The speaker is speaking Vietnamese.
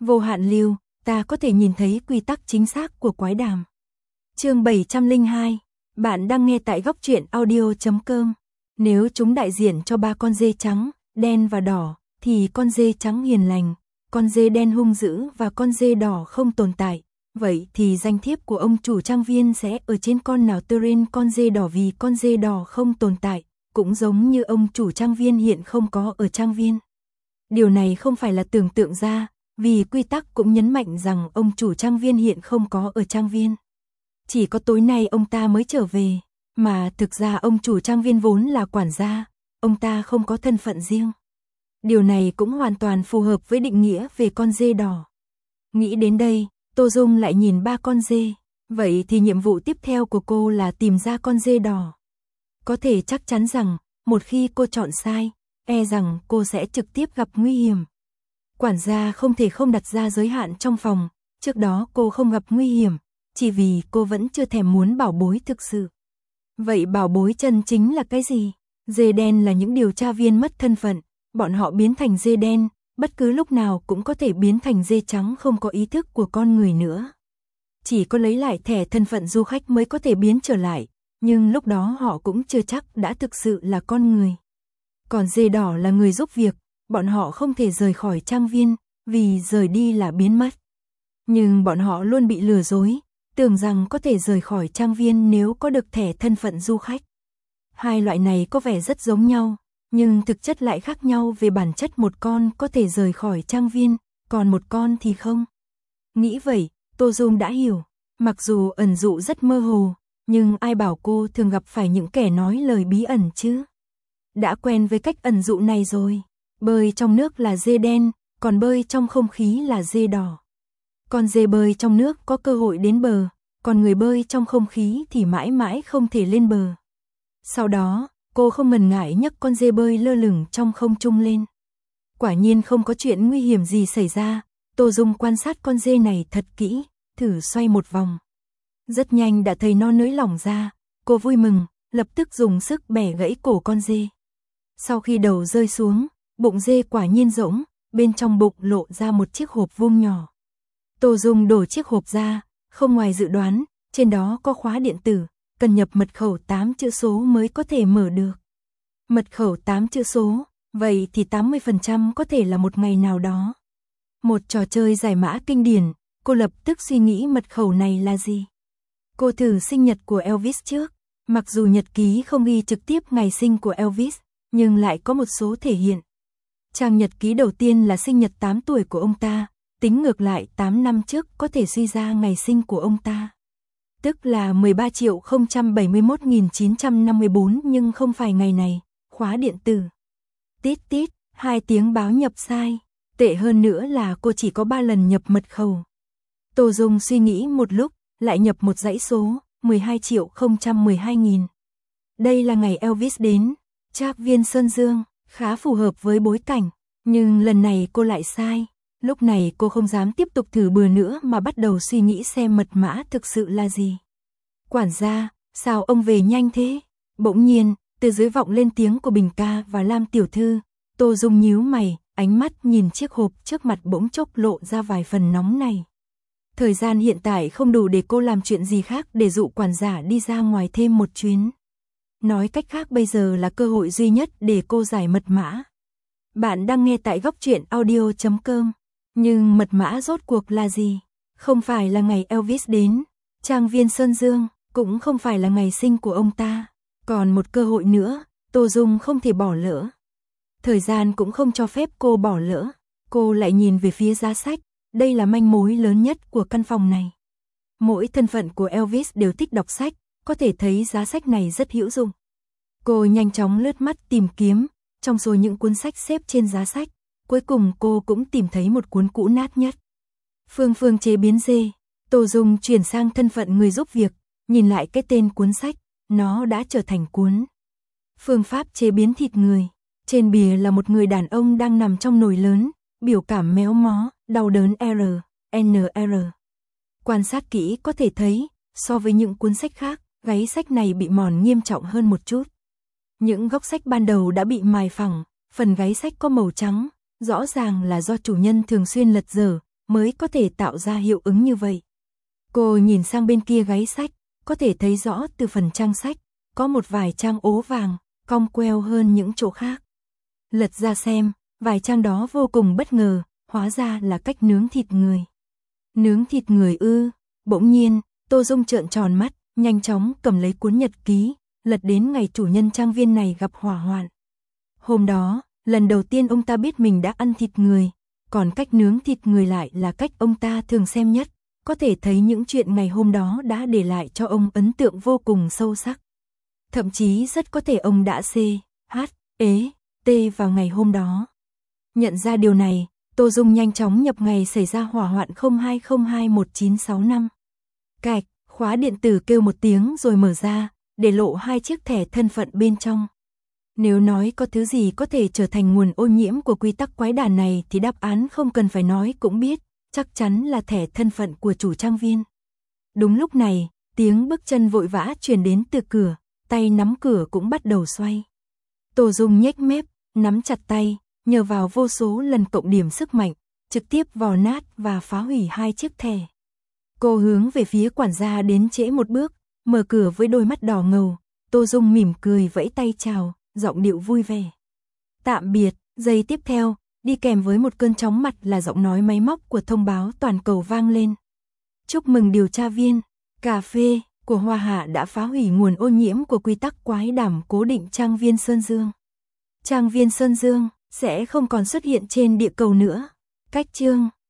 Vô hạn lưu, ta có thể nhìn thấy quy tắc chính xác của quái đàm. Chương 702, bạn đang nghe tại góc truyện audio.com. Nếu chúng đại diện cho ba con dê trắng, đen và đỏ, thì con dê trắng hiền lành, con dê đen hung dữ và con dê đỏ không tồn tại. Vậy thì danh thiếp của ông chủ trang viên sẽ ở trên con nào tên con dê đỏ vì con dê đỏ không tồn tại, cũng giống như ông chủ trang viên hiện không có ở trang viên. Điều này không phải là tưởng tượng ra, vì quy tắc cũng nhấn mạnh rằng ông chủ trang viên hiện không có ở trang viên. Chỉ có tối nay ông ta mới trở về, mà thực ra ông chủ trang viên vốn là quản gia, ông ta không có thân phận riêng. Điều này cũng hoàn toàn phù hợp với định nghĩa về con dê đỏ. Nghĩ đến đây, Tô Dung lại nhìn ba con dê, vậy thì nhiệm vụ tiếp theo của cô là tìm ra con dê đỏ. Có thể chắc chắn rằng, một khi cô chọn sai, e rằng cô sẽ trực tiếp gặp nguy hiểm. Quản gia không thể không đặt ra giới hạn trong phòng, trước đó cô không gặp nguy hiểm, chỉ vì cô vẫn chưa thèm muốn bảo bối thực sự. Vậy bảo bối chân chính là cái gì? Dê đen là những điều tra viên mất thân phận, bọn họ biến thành dê đen, bất cứ lúc nào cũng có thể biến thành dê trắng không có ý thức của con người nữa. Chỉ có lấy lại thẻ thân phận du khách mới có thể biến trở lại, nhưng lúc đó họ cũng chưa chắc đã thực sự là con người. Còn dê đỏ là người giúp việc, bọn họ không thể rời khỏi trang viên, vì rời đi là biến mất. Nhưng bọn họ luôn bị lừa dối, tưởng rằng có thể rời khỏi trang viên nếu có được thẻ thân phận du khách. Hai loại này có vẻ rất giống nhau, nhưng thực chất lại khác nhau về bản chất, một con có thể rời khỏi trang viên, còn một con thì không. Nghĩ vậy, Tô Dung đã hiểu, mặc dù ẩn dụ rất mơ hồ, nhưng ai bảo cô thường gặp phải những kẻ nói lời bí ẩn chứ. Đã quen với cách ẩn dụ này rồi, bơi trong nước là dê đen, còn bơi trong không khí là dê đỏ. Con dê bơi trong nước có cơ hội đến bờ, còn người bơi trong không khí thì mãi mãi không thể lên bờ. Sau đó, cô không ngần ngại nhấc con dê bơi lơ lửng trong không trung lên. Quả nhiên không có chuyện nguy hiểm gì xảy ra, Tô Dung quan sát con dê này thật kỹ, thử xoay một vòng. Rất nhanh đã thấy nó nới lỏng ra, cô vui mừng, lập tức dùng sức bẻ gãy cổ con dê. Sau khi đầu rơi xuống, bụng dê quả nhiên rỗng, bên trong bụng lộ ra một chiếc hộp vuông nhỏ. Tô Dung đổ chiếc hộp ra, không ngoài dự đoán, trên đó có khóa điện tử, cần nhập mật khẩu 8 chữ số mới có thể mở được. Mật khẩu 8 chữ số, vậy thì 80% có thể là một ngày nào đó. Một trò chơi giải mã kinh điển, cô lập tức suy nghĩ mật khẩu này là gì. Cô thử sinh nhật của Elvis trước, mặc dù nhật ký không ghi trực tiếp ngày sinh của Elvis, nhưng lại có một số thể hiện. Trang nhật ký đầu tiên là sinh nhật 8 tuổi của ông ta, tính ngược lại 8 năm trước có thể suy ra ngày sinh của ông ta. Tức là 13.071.954 nhưng không phải ngày này, khóa điện tử. Tít tít, 2 tiếng báo nhập sai, tệ hơn nữa là cô chỉ có 3 lần nhập mật khẩu. Tô Dung suy nghĩ một lúc, lại nhập một dãy số, 12.012.000. Đây là ngày Elvis đến, Trác viên Sơn Dương, khá phù hợp với bối cảnh, nhưng lần này cô lại sai. Lúc này cô không dám tiếp tục thử bừa nữa mà bắt đầu suy nghĩ xem mật mã thực sự là gì. Quản gia, sao ông về nhanh thế? Bỗng nhiên, từ dưới vọng lên tiếng của Bình ca và Lam tiểu thư. Tô Dung nhíu mày, ánh mắt nhìn chiếc hộp trước mặt bỗng chốc lộ ra vài phần nóng này. Thời gian hiện tại không đủ để cô làm chuyện gì khác để dụ quản gia đi ra ngoài thêm một chuyến. Nói cách khác bây giờ là cơ hội duy nhất để cô giải mật mã. Bạn đang nghe tại góc truyện audio.com. Nhưng mật mã rốt cuộc là gì? Không phải là ngày Elvis đến, trang viên Sơn Dương, cũng không phải là ngày sinh của ông ta. Còn một cơ hội nữa, Tô Dung không thể bỏ lỡ. Thời gian cũng không cho phép cô bỏ lỡ. Cô lại nhìn về phía giá sách, đây là manh mối lớn nhất của căn phòng này. Mỗi thân phận của Elvis đều thích đọc sách, có thể thấy giá sách này rất hữu dụng. Cô nhanh chóng lướt mắt tìm kiếm, trong số những cuốn sách xếp trên giá sách. Cuối cùng cô cũng tìm thấy một cuốn cũ nát nhất. Phương Phương chế biến dê. Tô Dung chuyển sang thân phận người giúp việc, nhìn lại cái tên cuốn sách, nó đã trở thành cuốn Phương pháp chế biến thịt người. Trên bìa là một người đàn ông đang nằm trong nồi lớn, biểu cảm méo mó, đau đớn NR. Quan sát kỹ có thể thấy, so với những cuốn sách khác, gáy sách này bị mòn nghiêm trọng hơn một chút. Những góc sách ban đầu đã bị mài phẳng, phần gáy sách có màu trắng. Rõ ràng là do chủ nhân thường xuyên lật dở, mới có thể tạo ra hiệu ứng như vậy. Cô nhìn sang bên kia gáy sách, có thể thấy rõ từ phần trang sách, có một vài trang ố vàng, cong queo hơn những chỗ khác. Lật ra xem, vài trang đó vô cùng bất ngờ, hóa ra là cách nướng thịt người. Nướng thịt người ư? Bỗng nhiên, Tô Dung trợn tròn mắt, nhanh chóng cầm lấy cuốn nhật ký, lật đến ngày chủ nhân trang viên này gặp hỏa hoạn. Hôm đó, lần đầu tiên ông ta biết mình đã ăn thịt người, còn cách nướng thịt người lại là cách ông ta thường xem nhất, có thể thấy những chuyện ngày hôm đó đã để lại cho ông ấn tượng vô cùng sâu sắc. Thậm chí rất có thể ông đã CHT vào ngày hôm đó. Nhận ra điều này, Tô Dung nhanh chóng nhập ngày xảy ra hỏa hoạn 02021965. Cạch, khóa điện tử kêu một tiếng rồi mở ra, để lộ 2 chiếc thẻ thân phận bên trong. Nếu nói có thứ gì có thể trở thành nguồn ô nhiễm của quy tắc quái đản này thì đáp án không cần phải nói cũng biết, chắc chắn là thẻ thân phận của chủ trang viên. Đúng lúc này, tiếng bước chân vội vã truyền đến từ cửa, tay nắm cửa cũng bắt đầu xoay. Tô Dung nhếch mép, nắm chặt tay, nhờ vào vô số lần cộng điểm sức mạnh, trực tiếp vò nát và phá hủy 2 chiếc thẻ. Cô hướng về phía quản gia đến trễ một bước, mở cửa với đôi mắt đỏ ngầu. Tô Dung mỉm cười vẫy tay chào, giọng điệu vui vẻ. Tạm biệt. Giây tiếp theo, đi kèm với một cơn chóng mặt là giọng nói máy móc của thông báo toàn cầu vang lên. Chúc mừng điều tra viên, cà phê của Hoa Hạ đã phá hủy nguồn ô nhiễm của quy tắc quái đản cố định trang viên Sơn Dương. Trang viên Sơn Dương sẽ không còn xuất hiện trên địa cầu nữa. Cách chương